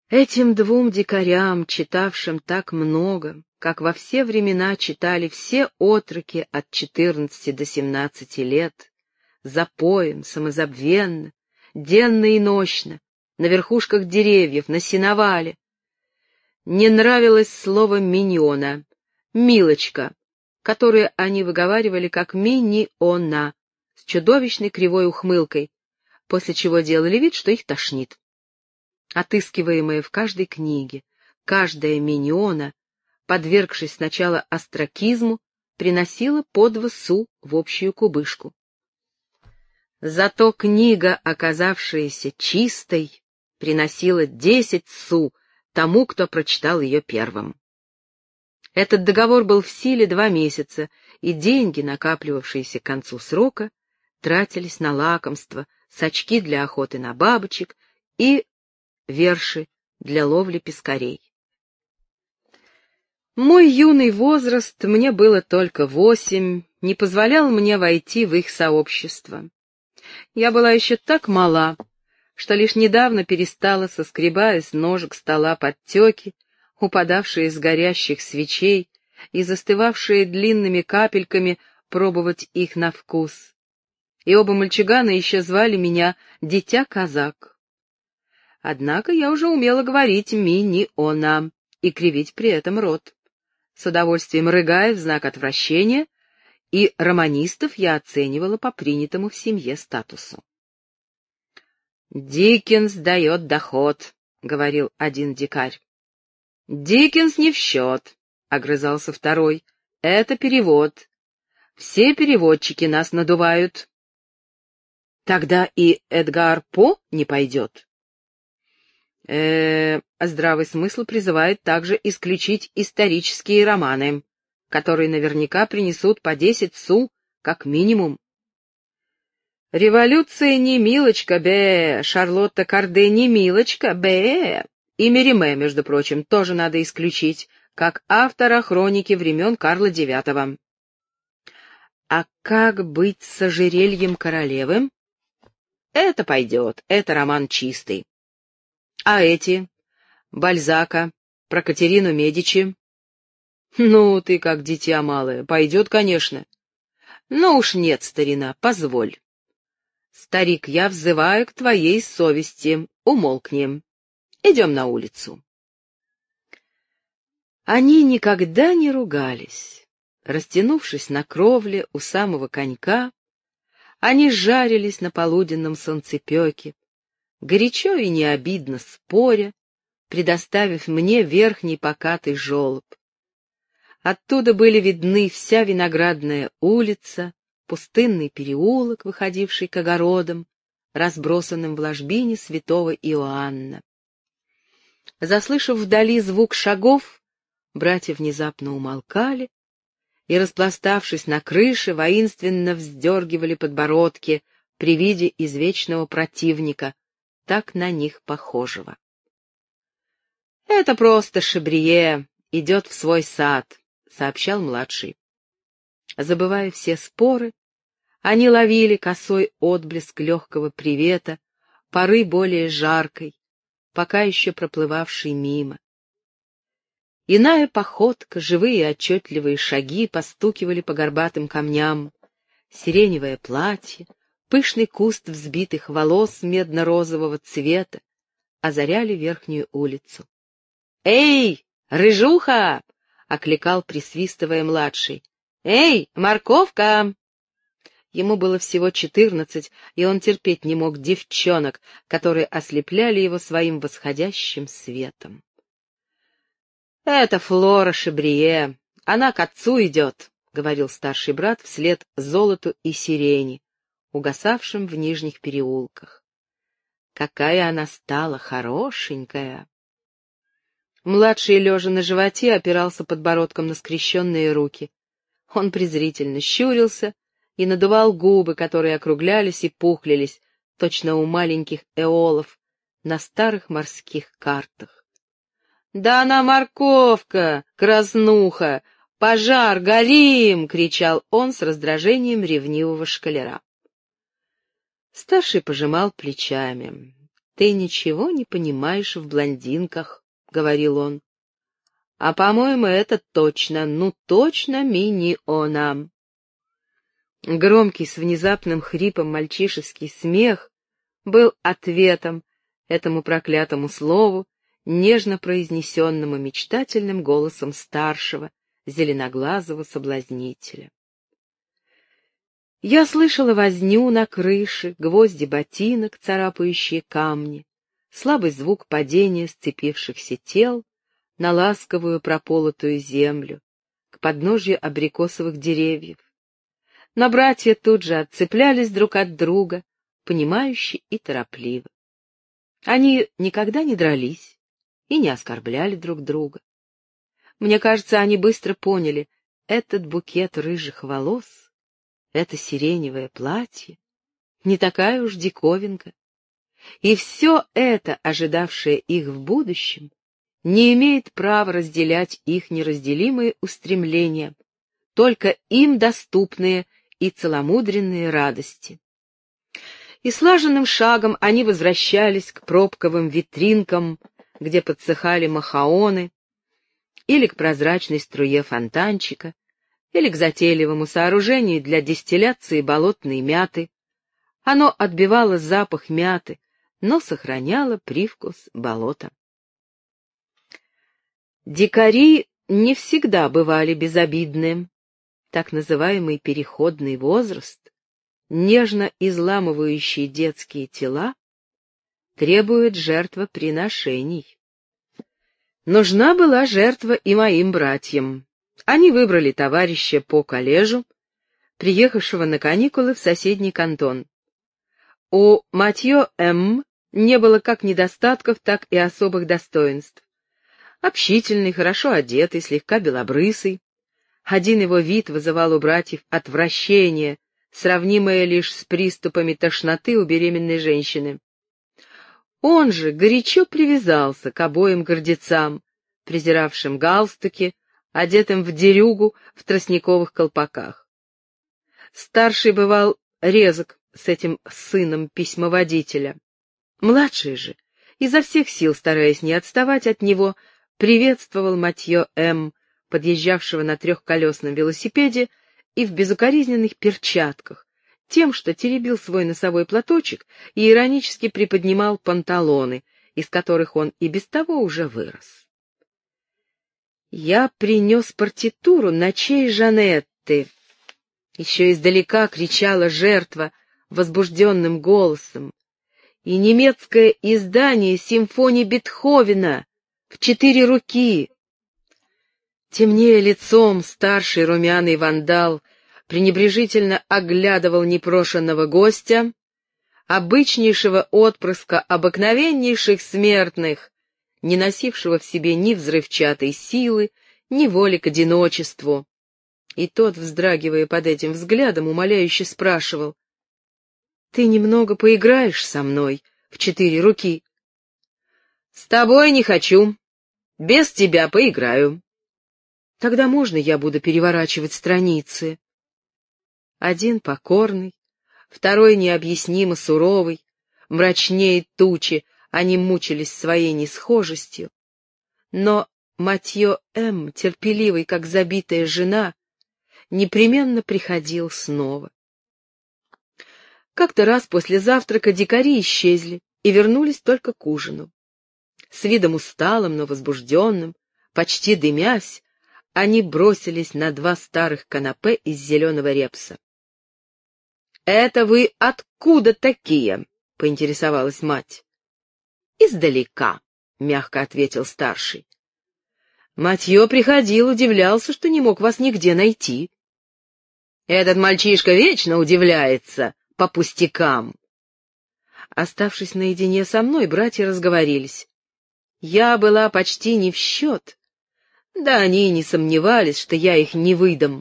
Этим двум дикарям, читавшим так много, как во все времена читали все отроки от 14 до 17 лет, запоем, самозабвенно, денно и нощно, на верхушках деревьев, на сеновале, не нравилось слово «миньона», «милочка», которое они выговаривали как «мини-она», с чудовищной кривой ухмылкой, после чего делали вид, что их тошнит. Отыскиваемая в каждой книге, каждая миньона, подвергшись сначала остракизму, приносила по 2 су в общую кубышку. Зато книга, оказавшаяся чистой, приносила 10 су тому, кто прочитал ее первым. Этот договор был в силе 2 месяца, и деньги, накапливавшиеся к концу срока, тратились на лакомства, сачки для охоты на бабочек и верши для ловли пескарей. Мой юный возраст, мне было только 8, не позволял мне войти в их сообщество. Я была еще так мала, что лишь недавно перестала, соскребая с ножек стола подтеки, упадавшие с горящих свечей и застывавшие длинными капельками, пробовать их на вкус. И оба мальчугана еще звали меня «Дитя-казак». Однако я уже умела говорить «мини-она» и кривить при этом рот, с удовольствием рыгая в знак отвращения, и романистов я оценивала по принятому в семье статусу. «Диккенс дает доход», — говорил один дикарь. «Диккенс не в счет», — огрызался второй. «Это перевод. Все переводчики нас надувают». «Тогда и Эдгар По не пойдет». Здравый смысл призывает также исключить исторические романы, которые наверняка принесут по 10 су, как минимум. Революция не милочка, бе, Шарлотта Карде не милочка, бе, и Мериме, между прочим, тоже надо исключить, как автора хроники времен Карла IX. А как быть с ожерельем королевы? Это пойдет, это роман чистый. А эти? Бальзака, про Катерину Медичи? Ну, ты как дитя малое, пойдет, конечно. Но уж нет, старина, позволь. Старик, я взываю к твоей совести, умолкни. Идем на улицу. Они никогда не ругались. Растянувшись на кровле у самого конька, они жарились на полуденном солнцепеке, горячо и не обидно споря, предоставив мне верхний покатый желоб. Оттуда были видны вся Виноградная улица, пустынный переулок, выходивший к огородам, разбросанным в ложбине святого Иоанна. Заслышав вдали звук шагов, братья внезапно умолкали и, распластавшись на крыше, воинственно вздергивали подбородки при виде извечного противника, так на них похожего. «Это просто Шабрие, идет в свой сад», — сообщал младший. Забывая все споры, они ловили косой отблеск легкого привета, поры более жаркой, пока еще проплывавшей мимо. Иная походка, живые и отчетливые шаги постукивали по горбатым камням, сиреневое платье, пышный куст взбитых волос медно-розового цвета озаряли верхнюю улицу. «Эй, рыжуха!» — окликал, присвистывая младший. «Эй, морковка!» Ему было всего 14, и он терпеть не мог девчонок, которые ослепляли его своим восходящим светом. «Это Флора Шабрие, она к отцу идет», — говорил старший брат вслед золоту и сирени, угасавшим в нижних переулках. «Какая она стала хорошенькая!» Младший, лежа на животе, опирался подбородком на скрещенные руки. Он презрительно щурился и надувал губы, которые округлялись и пухлились, точно у маленьких эолов на старых морских картах. «Да она морковка, краснуха! Пожар, горим!» — кричал он с раздражением ревнивого школяра. Старший пожимал плечами. «Ты ничего не понимаешь в блондинках», — говорил он. «А, по-моему, это точно, ну точно миньона». Громкий с внезапным хрипом мальчишеский смех был ответом этому проклятому слову, нежно произнесенному мечтательным голосом старшего, зеленоглазого соблазнителя. Я слышала возню на крыше, гвозди ботинок, царапающие камни, слабый звук падения сцепившихся тел на ласковую прополотую землю, к подножью абрикосовых деревьев. Но братья тут же отцеплялись друг от друга, понимающе и торопливо. Они никогда не дрались и не оскорбляли друг друга. Мне кажется, они быстро поняли, этот букет рыжих волос, это сиреневое платье, не такая уж диковинка. И все это, ожидавшее их в будущем, не имеет права разделять их неразделимые устремления, только им доступные и целомудренные радости. И слаженным шагом они возвращались к пробковым витринкам, где подсыхали махаоны, или к прозрачной струе фонтанчика, или к затейливому сооружению для дистилляции болотной мяты. Оно отбивало запах мяты, но сохраняло привкус болота. Дикари не всегда бывали безобидны. Так называемый переходный возраст, нежно изламывающий детские тела, требует жертвоприношений. Нужна была жертва и моим братьям. Они выбрали товарища по коллежу, приехавшего на каникулы в соседний кантон. У Матьё М. не было как недостатков, так и особых достоинств. Общительный, хорошо одетый, слегка белобрысый. Один его вид вызывал у братьев отвращение, сравнимое лишь с приступами тошноты у беременной женщины. Он же горячо привязался к обоим гордецам, презиравшим галстуки, одетым в дерюгу в тростниковых колпаках. Старший бывал резок с этим сыном письмоводителя. Младший же, изо всех сил стараясь не отставать от него, приветствовал Матьё М., подъезжавшего на трехколесном велосипеде и в безукоризненных перчатках, тем, что теребил свой носовой платочек и иронически приподнимал панталоны, из которых он и без того уже вырос. «Я принес партитуру ночей Жанетты», — еще издалека кричала жертва возбужденным голосом, «и немецкое издание симфонии Бетховена в 4 руки». Темнее лицом, старший румяный вандал пренебрежительно оглядывал непрошенного гостя, обычнейшего отпрыска обыкновеннейших смертных, не носившего в себе ни взрывчатой силы, ни воли к одиночеству. И тот, вздрагивая под этим взглядом, умоляюще спрашивал: «Ты немного поиграешь со мной в 4 руки?» «С тобой не хочу. Без тебя поиграю». «Тогда можно я буду переворачивать страницы?» Один покорный, второй необъяснимо суровый, мрачнее тучи, они мучились своей несхожестью. Но Матьё М., терпеливый, как забитая жена, непременно приходил снова. Как-то раз после завтрака дикари исчезли и вернулись только к ужину. С видом усталым, но возбужденным, почти дымясь, они бросились на 2 старых канапе из зеленого репса. «Это вы откуда такие?» — поинтересовалась мать. «Издалека», — мягко ответил старший. «Матьё приходил, удивлялся, что не мог вас нигде найти». «Этот мальчишка вечно удивляется по пустякам». Оставшись наедине со мной, братья разговорились. Я была почти не в счет. Да они и не сомневались, что я их не выдам.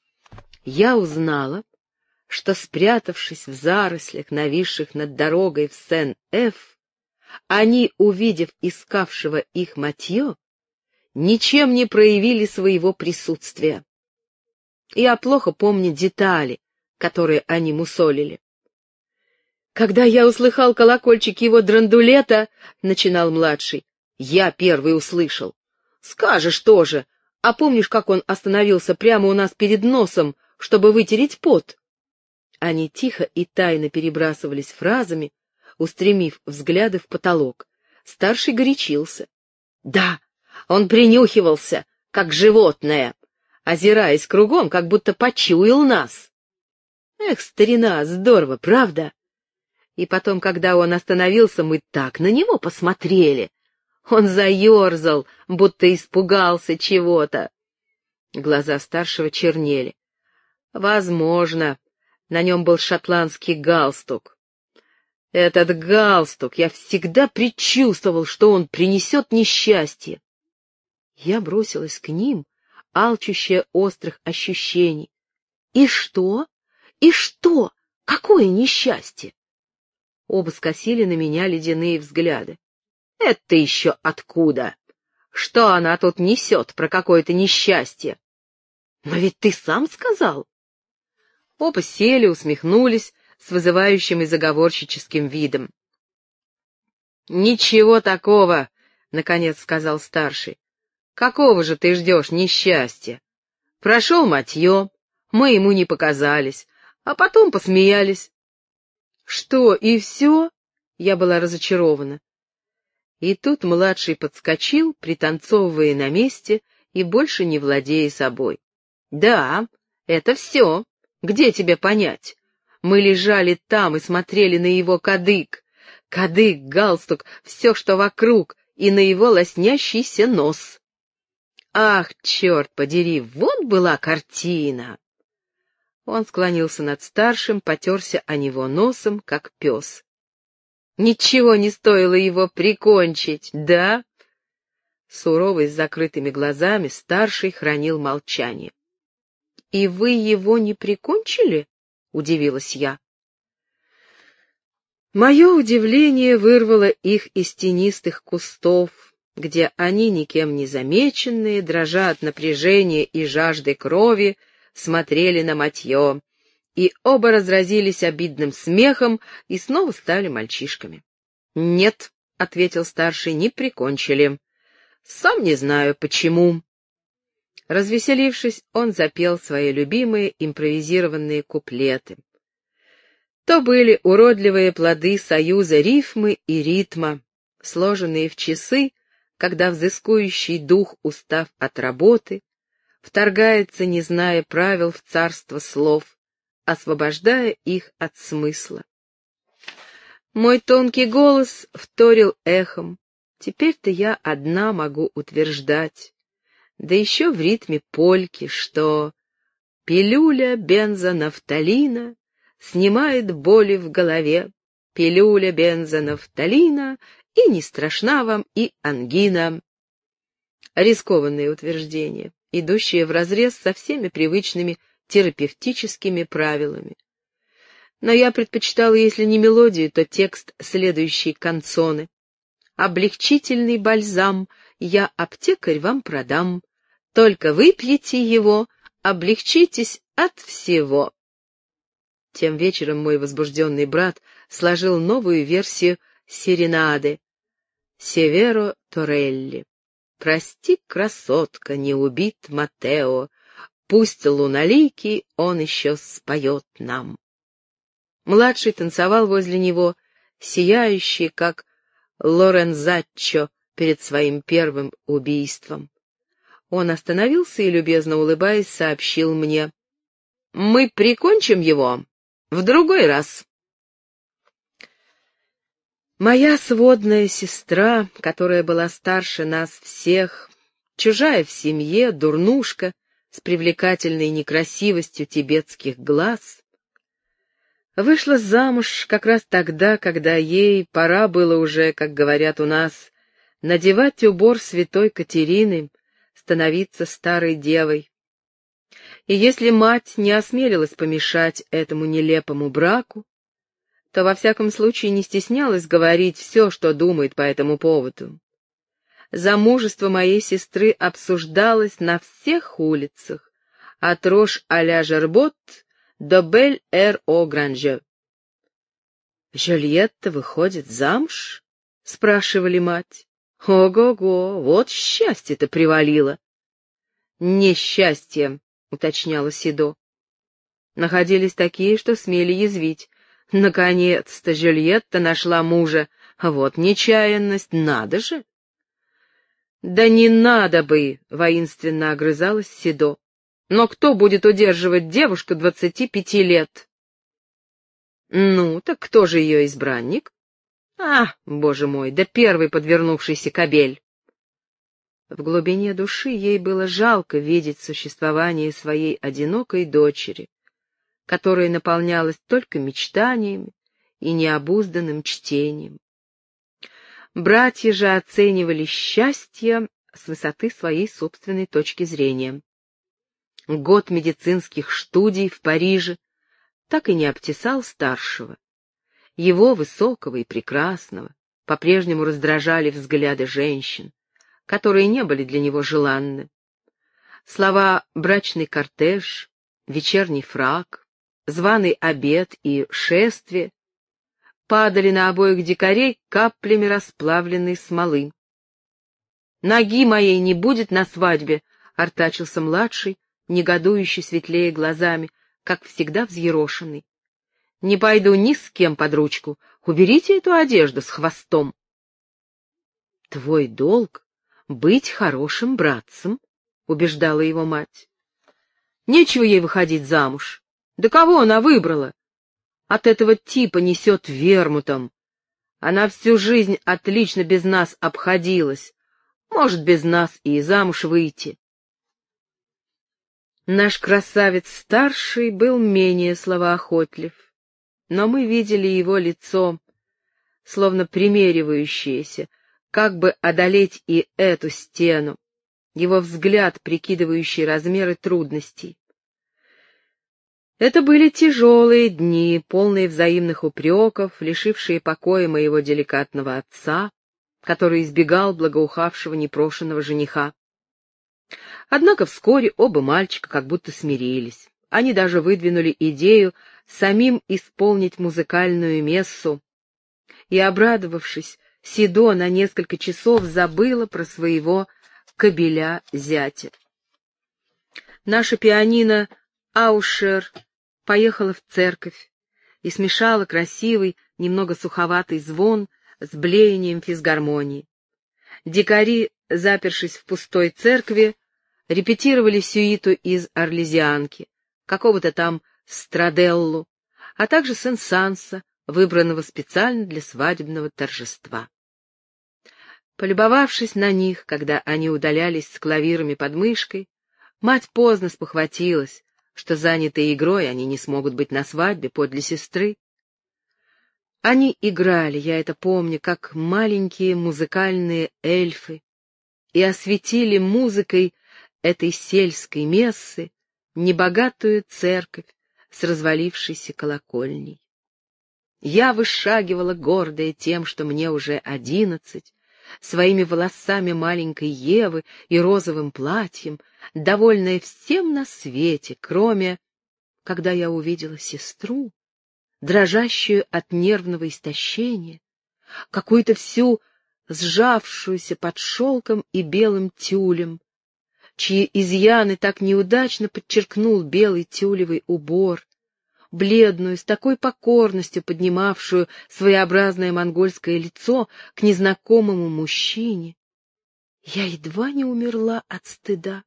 Я узнала, что, спрятавшись в зарослях, нависших над дорогой в Сен-Эф, они, увидев искавшего их Матьё, ничем не проявили своего присутствия. Я плохо помню детали, которые они мусолили. «Когда я услыхал колокольчик его драндулета, — начинал младший, — я первый услышал. Скажешь тоже, а помнишь, как он остановился прямо у нас перед носом, чтобы вытереть пот?» Они тихо и тайно перебрасывались фразами, устремив взгляды в потолок. Старший горячился. «Да, он принюхивался, как животное, озираясь кругом, как будто почуял нас. Эх, старина, здорово, правда? И потом, когда он остановился, мы так на него посмотрели. Он заерзал, будто испугался чего-то». Глаза старшего чернели. «Возможно, на нем был шотландский галстук. Этот галстук, я всегда предчувствовал, что он принесет несчастье». Я бросилась к ним, алчущая острых ощущений. «И что? И что? Какое несчастье?» Оба скосили на меня ледяные взгляды. «Это еще откуда? Что она тут несет про какое-то несчастье?» «Но ведь ты сам сказал». Оба сели, усмехнулись с вызывающим и заговорщическим видом. «Ничего такого», — наконец сказал старший. «Какого же ты ждешь несчастья? Прошел матье, мы ему не показались, а потом посмеялись». «Что, и все?» — я была разочарована. И тут младший подскочил, пританцовывая на месте и больше не владея собой. «Да, это все. Где тебе понять? Мы лежали там и смотрели на его кадык. Кадык, галстук, все, что вокруг, и на его лоснящийся нос. Ах, черт подери, вот была картина!» Он склонился над старшим, потерся о него носом, как пес. «Ничего не стоило его прикончить, да?» Суровый, с закрытыми глазами, старший хранил молчание. «И вы его не прикончили?» — удивилась я. Мое удивление вырвало их из тенистых кустов, где они, никем не замеченные, дрожа от напряжения и жажды крови, смотрели на матье, и оба разразились обидным смехом и снова стали мальчишками. «Нет», — ответил старший, — «не прикончили. Сам не знаю, почему». Развеселившись, он запел свои любимые импровизированные куплеты. То были уродливые плоды союза рифмы и ритма, сложенные в часы, когда взыскующий дух, устав от работы, вторгается, не зная правил, в царство слов, освобождая их от смысла. Мой тонкий голос вторил эхом. Теперь-то я одна могу утверждать, да еще в ритме польки, что пилюля бензонафталина снимает боли в голове, пилюля бензонафталина, и не страшна вам и ангина. Рискованное утверждение, идущее вразрез со всеми привычными терапевтическими правилами. Но я предпочитала, если не мелодию, то текст следующей канцоны. «Облегчительный бальзам я, аптекарь, вам продам. Только выпьете его, облегчитесь от всего». Тем вечером мой возбужденный брат сложил новую версию серенады Северо Торелли. «Прости, красотка, не убит Матео, пусть луналикий он еще споет нам». Младший танцевал возле него, сияющий, как Лорензаччо перед своим первым убийством. Он остановился и, любезно улыбаясь, сообщил мне: «Мы прикончим его в другой раз». Моя сводная сестра, которая была старше нас всех, чужая в семье, дурнушка, с привлекательной некрасивостью тибетских глаз, вышла замуж как раз тогда, когда ей пора было уже, как говорят у нас, надевать убор святой Катерины, становиться старой девой. И если мать не осмелилась помешать этому нелепому браку, то во всяком случае не стеснялась говорить все, что думает по этому поводу. Замужество моей сестры обсуждалось на всех улицах, от Рош-а-ля-Жербот до Бель-Эр-о-Гранже. «Жюльетта выходит замуж?» — спрашивали мать. «Ого-го, вот счастье-то привалило!» «Несчастье», — уточняла Сидо. Находились такие, что смели язвить. Наконец-то Жюльетта нашла мужа. Вот нечаянность, надо же! «Да не надо бы!» — воинственно огрызалась Сидо. «Но кто будет удерживать девушку 25 лет?» «Ну, так кто же ее избранник?» Боже мой, да первый подвернувшийся кобель!» В глубине души ей было жалко видеть существование своей одинокой дочери, которая наполнялась только мечтаниями и необузданным чтением. Братья же оценивали счастье с высоты своей собственной точки зрения. Год медицинских студий в Париже так и не обтесал старшего. Его, высокого и прекрасного, по-прежнему раздражали взгляды женщин, которые не были для него желанны. Слова «брачный кортеж», «вечерний фрак», «званый обед» и «шествие» падали на обоих дикарей каплями расплавленной смолы. «Ноги моей не будет на свадьбе», — артачился младший, негодующий светлее глазами, как всегда взъерошенный. «Не пойду ни с кем под ручку. Уберите эту одежду с хвостом». «Твой долг — быть хорошим братцем», — убеждала его мать. «Нечего ей выходить замуж. Да кого она выбрала? От этого типа несет вермутом. Она всю жизнь отлично без нас обходилась. Может, без нас и замуж выйти». Наш красавец-старший был менее словоохотлив, но мы видели его лицо, словно примеривающееся, как бы одолеть и эту стену, его взгляд, прикидывающий размеры трудностей. Это были тяжелые дни, полные взаимных упреков, лишившие покоя моего деликатного отца, который избегал благоухавшего непрошенного жениха. Однако вскоре оба мальчика как будто смирились. Они даже выдвинули идею самим исполнить музыкальную мессу, и, обрадовавшись, Сидо на несколько часов забыла про своего кобеля-зятя. Наша пианино Аушер поехала в церковь и смешала красивый, немного суховатый звон с блеянием физгармонии. Дикари, запершись в пустой церкви, репетировали сюиту из «Орлезианки», какого-то там Страделлу, а также Сен-Санса, выбранного специально для свадебного торжества. Полюбовавшись на них, когда они удалялись с клавирами под мышкой, мать поздно спохватилась, что, занятые игрой, они не смогут быть на свадьбе подле сестры. Они играли, я это помню, как маленькие музыкальные эльфы, и осветили музыкой этой сельской мессы небогатую церковь с развалившейся колокольней. Я вышагивала, гордая тем, что мне уже 11, своими волосами маленькой Евы и розовым платьем, довольная всем на свете, кроме, когда я увидела сестру, дрожащую от нервного истощения, какую-то всю сжавшуюся под шелком и белым тюлем, чьи изъяны так неудачно подчеркнул белый тюлевый убор, бледную, с такой покорностью поднимавшую своеобразное монгольское лицо к незнакомому мужчине. Я едва не умерла от стыда.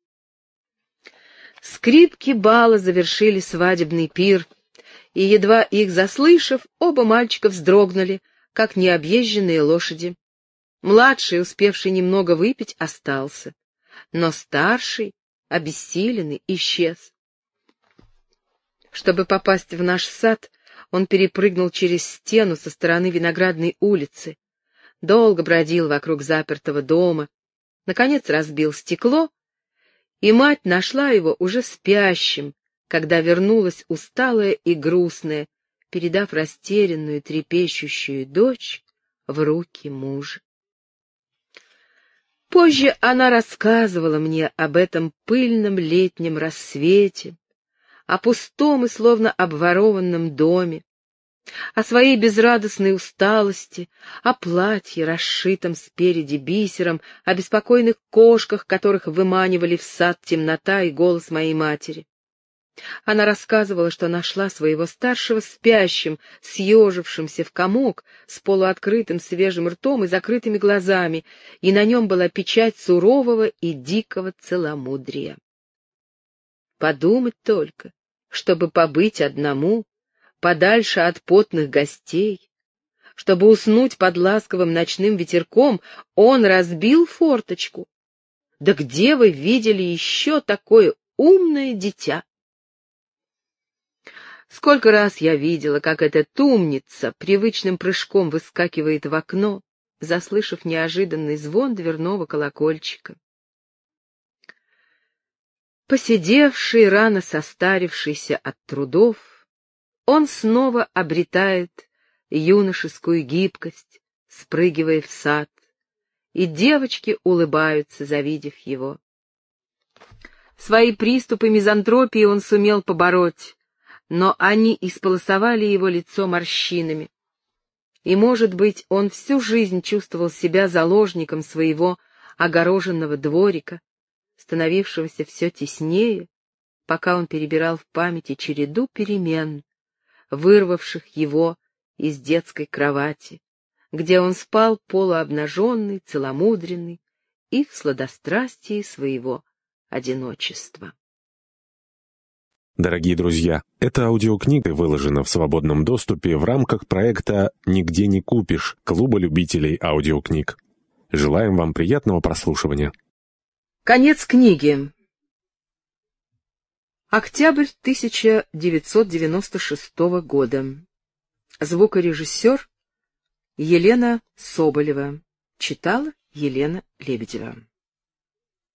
Скрипки бала завершили свадебный пир, и, едва их заслышав, оба мальчика вздрогнули, как необъезженные лошади. Младший, успевший немного выпить, остался, но старший, обессиленный, исчез. Чтобы попасть в наш сад, он перепрыгнул через стену со стороны Виноградной улицы, долго бродил вокруг запертого дома, наконец разбил стекло, и мать нашла его уже спящим, когда вернулась усталая и грустная, передав растерянную, трепещущую дочь в руки мужа. Позже она рассказывала мне об этом пыльном летнем рассвете, о пустом и словно обворованном доме, о своей безрадостной усталости, о платье, расшитом спереди бисером, о беспокойных кошках, которых выманивали в сад темнота и голос моей матери. Она рассказывала, что нашла своего старшего спящим, съежившимся в комок, с полуоткрытым свежим ртом и закрытыми глазами, и на нем была печать сурового и дикого целомудрия. Подумать только, чтобы побыть одному, подальше от потных гостей, чтобы уснуть под ласковым ночным ветерком, он разбил форточку. Да где вы видели еще такое умное дитя? Сколько раз я видела, как эта умница привычным прыжком выскакивает в окно, заслышав неожиданный звон дверного колокольчика. Поседевший, рано состарившийся от трудов, он снова обретает юношескую гибкость, спрыгивая в сад, и девочки улыбаются, завидев его. Свои приступы мизантропии он сумел побороть, но они исполосовали его лицо морщинами. И, может быть, он всю жизнь чувствовал себя заложником своего огороженного дворика, становившегося все теснее, пока он перебирал в памяти череду перемен, вырвавших его из детской кровати, где он спал полуобнаженный, целомудренный и в сладострастии своего одиночества. Дорогие друзья, эта аудиокнига выложена в свободном доступе в рамках проекта «Нигде не купишь» Клуба любителей аудиокниг. Желаем вам приятного прослушивания. Конец книги. Октябрь 1996 года. Звукорежиссер Елена Соболева. Читала Елена Лебедева.